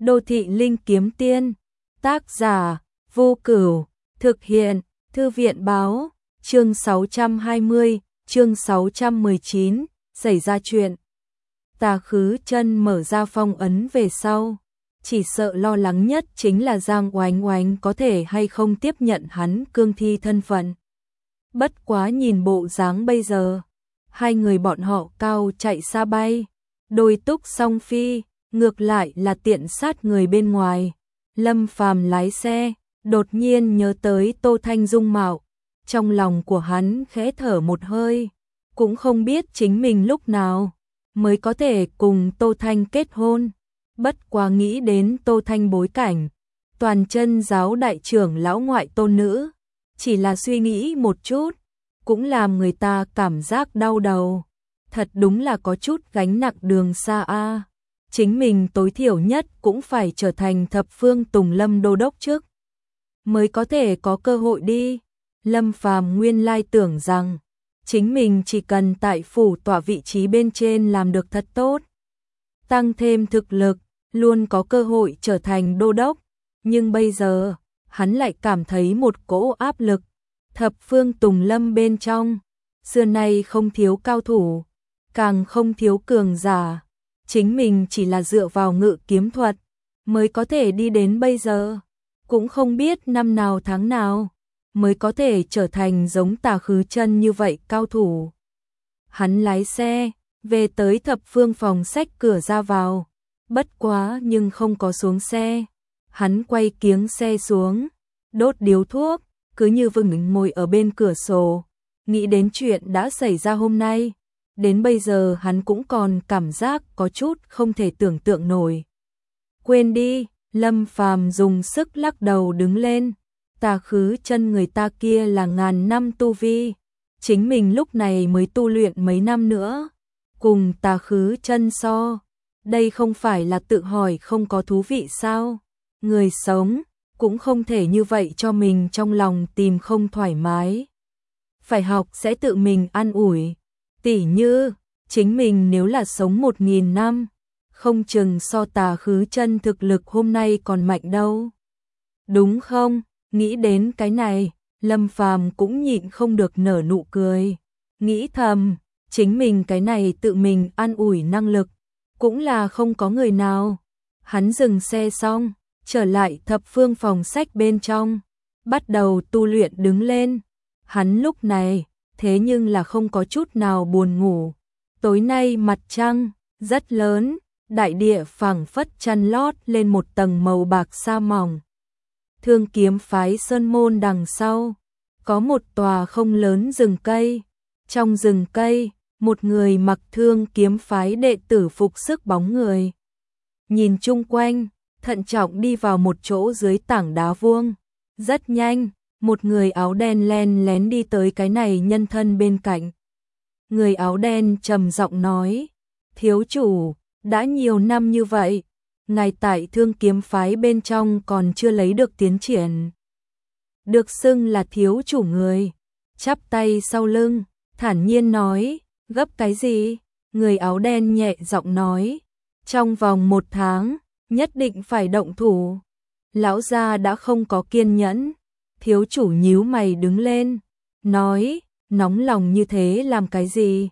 Đô thị linh kiếm tiên, tác giả, Vô Cửu, thực hiện, Thư viện báo, chương 620, chương 619, xảy ra chuyện. Tà Khứ Chân mở ra phong ấn về sau, chỉ sợ lo lắng nhất chính là Giang Oánh Oánh có thể hay không tiếp nhận hắn cương thi thân phận. Bất quá nhìn bộ dáng bây giờ, hai người bọn họ cao chạy xa bay, đôi túc song phi, ngược lại là tiện sát người bên ngoài. Lâm Phàm lái xe, đột nhiên nhớ tới Tô Thanh dung mạo, trong lòng của hắn khẽ thở một hơi, cũng không biết chính mình lúc nào mới có thể cùng Tô Thanh kết hôn. Bất quá nghĩ đến Tô Thanh bối cảnh, toàn chân giáo đại trưởng lão ngoại tôn nữ, chỉ là suy nghĩ một chút, cũng làm người ta cảm giác đau đầu. Thật đúng là có chút gánh nặng đường xa a. Chính mình tối thiểu nhất cũng phải trở thành thập phương Tùng Lâm đô đốc trước, mới có thể có cơ hội đi. Lâm Phàm nguyên lai tưởng rằng chính mình chỉ cần tại phủ tọa vị trí bên trên làm được thật tốt, tăng thêm thực lực, luôn có cơ hội trở thành đô đốc. Nhưng bây giờ, hắn lại cảm thấy một cỗ áp lực. Thập phương Tùng Lâm bên trong, xưa nay không thiếu cao thủ, càng không thiếu cường giả. Chính mình chỉ là dựa vào ngự kiếm thuật mới có thể đi đến bây giờ, cũng không biết năm nào tháng nào mới có thể trở thành giống Tà Khứ Chân như vậy cao thủ. Hắn lái xe về tới thập phương phòng sách cửa ra vào, bất quá nhưng không có xuống xe. Hắn quay kiếng xe xuống, đốt điếu thuốc, cứ như vừng ngồi ở bên cửa sổ, nghĩ đến chuyện đã xảy ra hôm nay. Đến bây giờ hắn cũng còn cảm giác có chút không thể tưởng tượng nổi. Quên đi, Lâm Phàm dùng sức lắc đầu đứng lên. Tà Khứ Chân người ta kia là ngàn năm tu vi, chính mình lúc này mới tu luyện mấy năm nữa, cùng Tà Khứ Chân so, đây không phải là tự hỏi không có thú vị sao? Người sống cũng không thể như vậy cho mình trong lòng tìm không thoải mái. Phải học sẽ tự mình an ủi. Tỉ như, chính mình nếu là sống 1000 năm, không chừng so Tà Khứ Chân thực lực hôm nay còn mạnh đâu. Đúng không? Nghĩ đến cái này, Lâm Phàm cũng nhịn không được nở nụ cười. Nghĩ thầm, chính mình cái này tự mình an ủi năng lực, cũng là không có người nào. Hắn dừng xe xong, trở lại thập phương phòng sách bên trong, bắt đầu tu luyện đứng lên. Hắn lúc này thế nhưng là không có chút nào buồn ngủ. Tối nay mặt trăng rất lớn, đại địa phẳng phất chăn lót lên một tầng màu bạc sa mỏng. Thương Kiếm phái sơn môn đằng sau, có một tòa không lớn rừng cây. Trong rừng cây, một người mặc Thương Kiếm phái đệ tử phục sức bóng người. Nhìn chung quanh, thận trọng đi vào một chỗ dưới tảng đá vuông. Rất nhanh, một người áo đen len lén đi tới cái này nhân thân bên cạnh. Người áo đen trầm giọng nói, thiếu chủ, đã nhiều năm như vậy, ngài tại Thương Kiếm phái bên trong còn chưa lấy được tiến triển. Được xưng là thiếu chủ người, chắp tay sau lưng, thản nhiên nói, gấp cái gì? Người áo đen nhẹ giọng nói, trong vòng 1 tháng, nhất định phải động thủ. Lão gia đã không có kiên nhẫn. Thiếu chủ nhíu mày đứng lên, nói, nóng lòng như thế làm cái gì?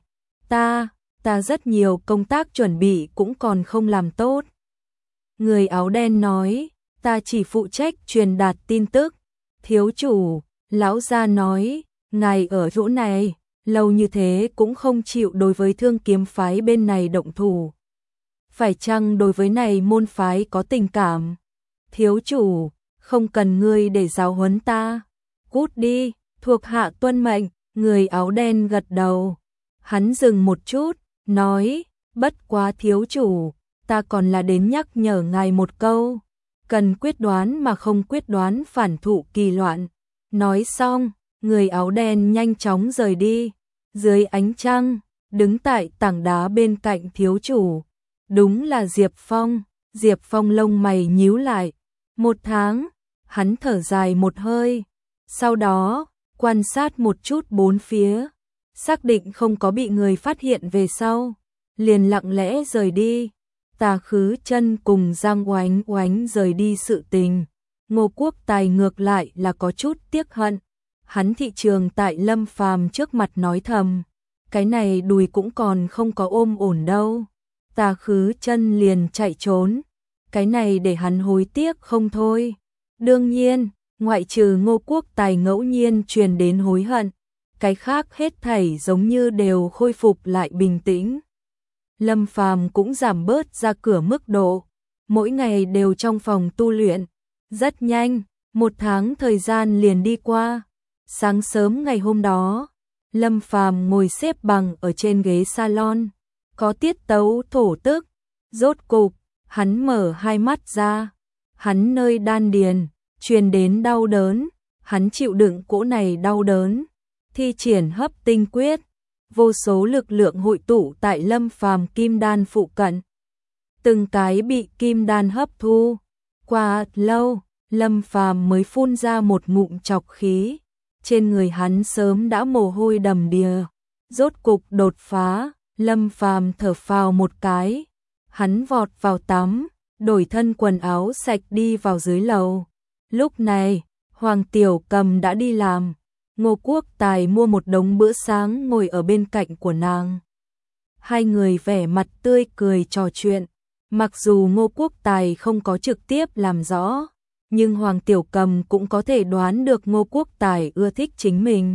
Ta rất nhiều công tác chuẩn bị cũng còn không làm tốt. Người áo đen nói, ta chỉ phụ trách truyền đạt tin tức. Thiếu chủ, lão gia nói, ngài ở chỗ này, lâu như thế cũng không chịu đối với Thương Kiếm phái bên này động thủ. Phải chăng đối với này môn phái có tình cảm? Thiếu chủ, không cần ngươi để giáo huấn ta. Cút đi, thuộc hạ tuân mệnh. Người áo đen gật đầu. Hắn dừng một chút, nói, bất quá thiếu chủ, ta còn là đến nhắc nhở ngài một câu. Cần quyết đoán mà không quyết đoán phản thụ kỳ loạn. Nói xong, người áo đen nhanh chóng rời đi. Dưới ánh trăng, đứng tại tảng đá bên cạnh thiếu chủ, đúng là Diệp Phong. Diệp Phong lông mày nhíu lại. 1 tháng, hắn thở dài một hơi, sau đó quan sát một chút bốn phía, xác định không có bị người phát hiện về sau, liền lặng lẽ rời đi. Tà Khứ Chân cùng Giang Oánh Oánh rời đi sự tình, Ngô Quốc Tài ngược lại là có chút tiếc hận. Hắn thị trường tại Lâm Phàm trước mặt nói thầm, cái này đùi cũng còn không có ôm ổn đâu. Tà Khứ Chân liền chạy trốn, cái này để hắn hối tiếc không thôi. Đương nhiên, ngoại trừ Ngô Quốc Tài ngẫu nhiên truyền đến hối hận, cái khác hết thảy giống như đều khôi phục lại bình tĩnh. Lâm Phàm cũng giảm bớt ra cửa mức độ, mỗi ngày đều trong phòng tu luyện. Rất nhanh, 1 tháng thời gian liền đi qua. Sáng sớm ngày hôm đó, Lâm Phàm ngồi xếp bằng ở trên ghế salon, có tiết tấu thổ tức. Rốt cục, hắn mở hai mắt ra, hắn nơi đan điền truyền đến đau đớn, hắn chịu đựng cỗ này đau đớn, thi triển Hấp Tinh Quyết, vô số lực lượng hội tụ tại Lâm Phàm kim đan phụ cận. Từng cái bị kim đan hấp thu. Qua lâu, Lâm Phàm mới phun ra một ngụm trọc khí. Trên người hắn sớm đã mồ hôi đầm đìa. Rốt cục đột phá, Lâm Phàm thở phào một cái. Hắn vọt vào tắm, đổi thân quần áo sạch đi vào dưới lầu. Lúc này, Hoàng Tiểu Cầm đã đi làm. Ngô Quốc Tài mua một đống bữa sáng ngồi ở bên cạnh của nàng. Hai người vẻ mặt tươi cười trò chuyện. Mặc dù Ngô Quốc Tài không có trực tiếp làm rõ, nhưng Hoàng Tiểu Cầm cũng có thể đoán được Ngô Quốc Tài ưa thích chính mình.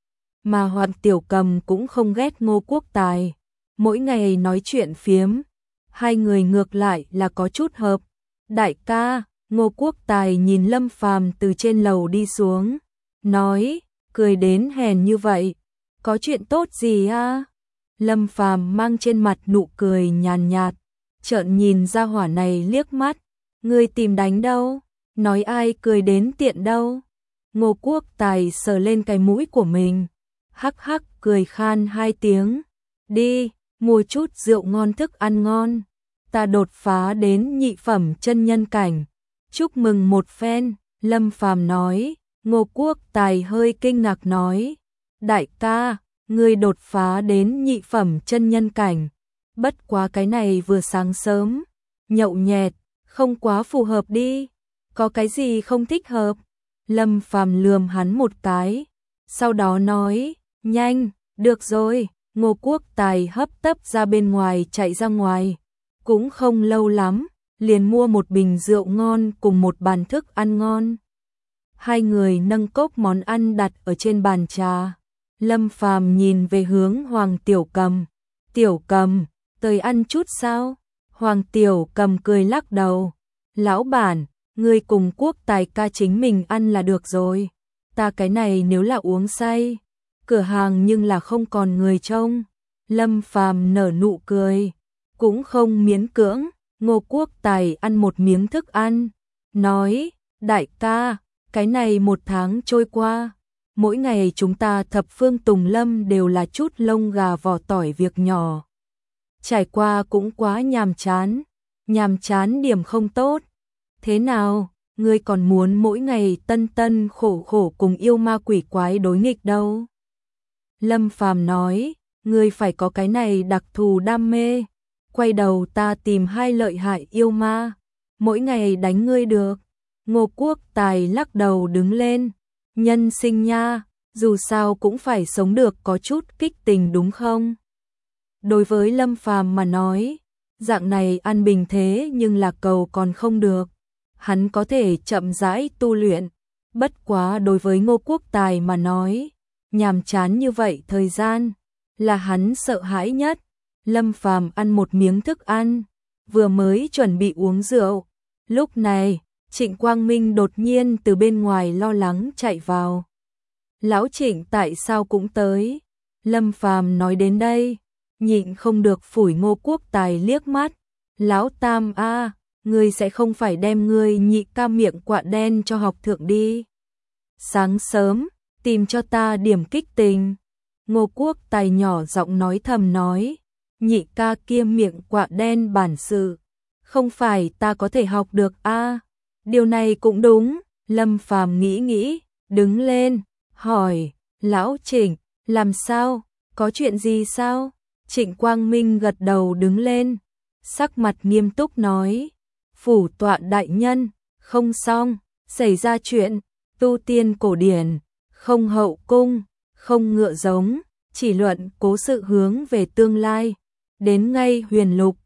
Mà Hoàng Tiểu Cầm cũng không ghét Ngô Quốc Tài. Mỗi ngày nói chuyện phiếm, hai người ngược lại là có chút hợp. Đại ca, Ngô Quốc Tài nhìn Lâm Phàm từ trên lầu đi xuống, nói, cười đến hèn như vậy, có chuyện tốt gì à? Lâm Phàm mang trên mặt nụ cười nhàn nhạt, trợn nhìn ra hỏa này liếc mắt, ngươi tìm đánh đâu, nói ai cười đến tiện đâu. Ngô Quốc Tài sờ lên cái mũi của mình, hắc hắc cười khan 2 tiếng, đi, mua chút rượu ngon thức ăn ngon, ta đột phá đến nhị phẩm chân nhân cảnh, chúc mừng một phen. Lâm Phàm nói. Ngô Quốc Tài hơi kinh ngạc nói, đại ca, ngươi đột phá đến nhị phẩm chân nhân cảnh, bất quá cái này vừa sáng sớm, nhậu nhẹt, không quá phù hợp đi, có cái gì không thích hợp? Lâm Phàm lườm hắn một cái, sau đó nói, nhanh, được rồi. Ngô Quốc Tài hấp tấp ra bên ngoài chạy ra ngoài, cũng không lâu lắm, liền mua một bình rượu ngon cùng một bàn thức ăn ngon. Hai người nâng cốc món ăn đặt ở trên bàn trà. Lâm Phàm nhìn về hướng Hoàng Tiểu Cầm. Tiểu Cầm, tới ăn chút sao? Hoàng Tiểu Cầm cười lắc đầu. Lão bản, ngươi cùng Quốc Tài ca chính mình ăn là được rồi. Ta cái này nếu là uống say, cửa hàng nhưng là không còn người trông. Lâm Phàm nở nụ cười, cũng không miễn cưỡng. Ngô Quốc Tài ăn một miếng thức ăn, nói, đại ca, cái này 1 tháng trôi qua, mỗi ngày chúng ta thập phương tùng lâm đều là chút lông gà vỏ tỏi việc nhỏ. Trải qua cũng quá nhàm chán điểm không tốt. Thế nào, ngươi còn muốn mỗi ngày tân tân khổ khổ cùng yêu ma quỷ quái đối nghịch đâu? Lâm Phàm nói, ngươi phải có cái này đặc thù đam mê. Quay đầu ta tìm 2 lợi hại yêu ma, mỗi ngày đánh ngươi được. Ngô Quốc Tài lắc đầu đứng lên, nhân sinh nha, dù sao cũng phải sống được có chút kích tình đúng không? Đối với Lâm Phàm mà nói, dạng này ăn bình thế nhưng là cầu còn không được, hắn có thể chậm rãi tu luyện, bất quá đối với Ngô Quốc Tài mà nói, nhàm chán như vậy thời gian, là hắn sợ hãi nhất. Lâm Phàm ăn một miếng thức ăn, vừa mới chuẩn bị uống rượu, lúc này, Trịnh Quang Minh đột nhiên từ bên ngoài lo lắng chạy vào. Lão Trịnh tại sao cũng tới? Lâm Phàm nói đến đây, nhịn không được phủi Ngô Quốc Tài liếc mắt. Lão Tam a, ngươi sẽ không phải đem ngươi nhị ca miệng quạ đen cho học thượng đi. Sáng sớm, tìm cho ta điểm kích tình. Ngô Quốc Tài nhỏ giọng nói thầm nói, nhị ca kia miệng quạ đen bản sự, không phải ta có thể học được a. Điều này cũng đúng. Lâm Phàm nghĩ, đứng lên, hỏi, Lão Trịnh, làm sao, có chuyện gì sao? Trịnh Quang Minh gật đầu đứng lên, sắc mặt nghiêm túc nói, phủ tọa đại nhân, không xong, xảy ra chuyện, tu tiên cổ điển, không hậu cung, không ngựa giống, chỉ luận cố sự hướng về tương lai, đến ngay huyền lục,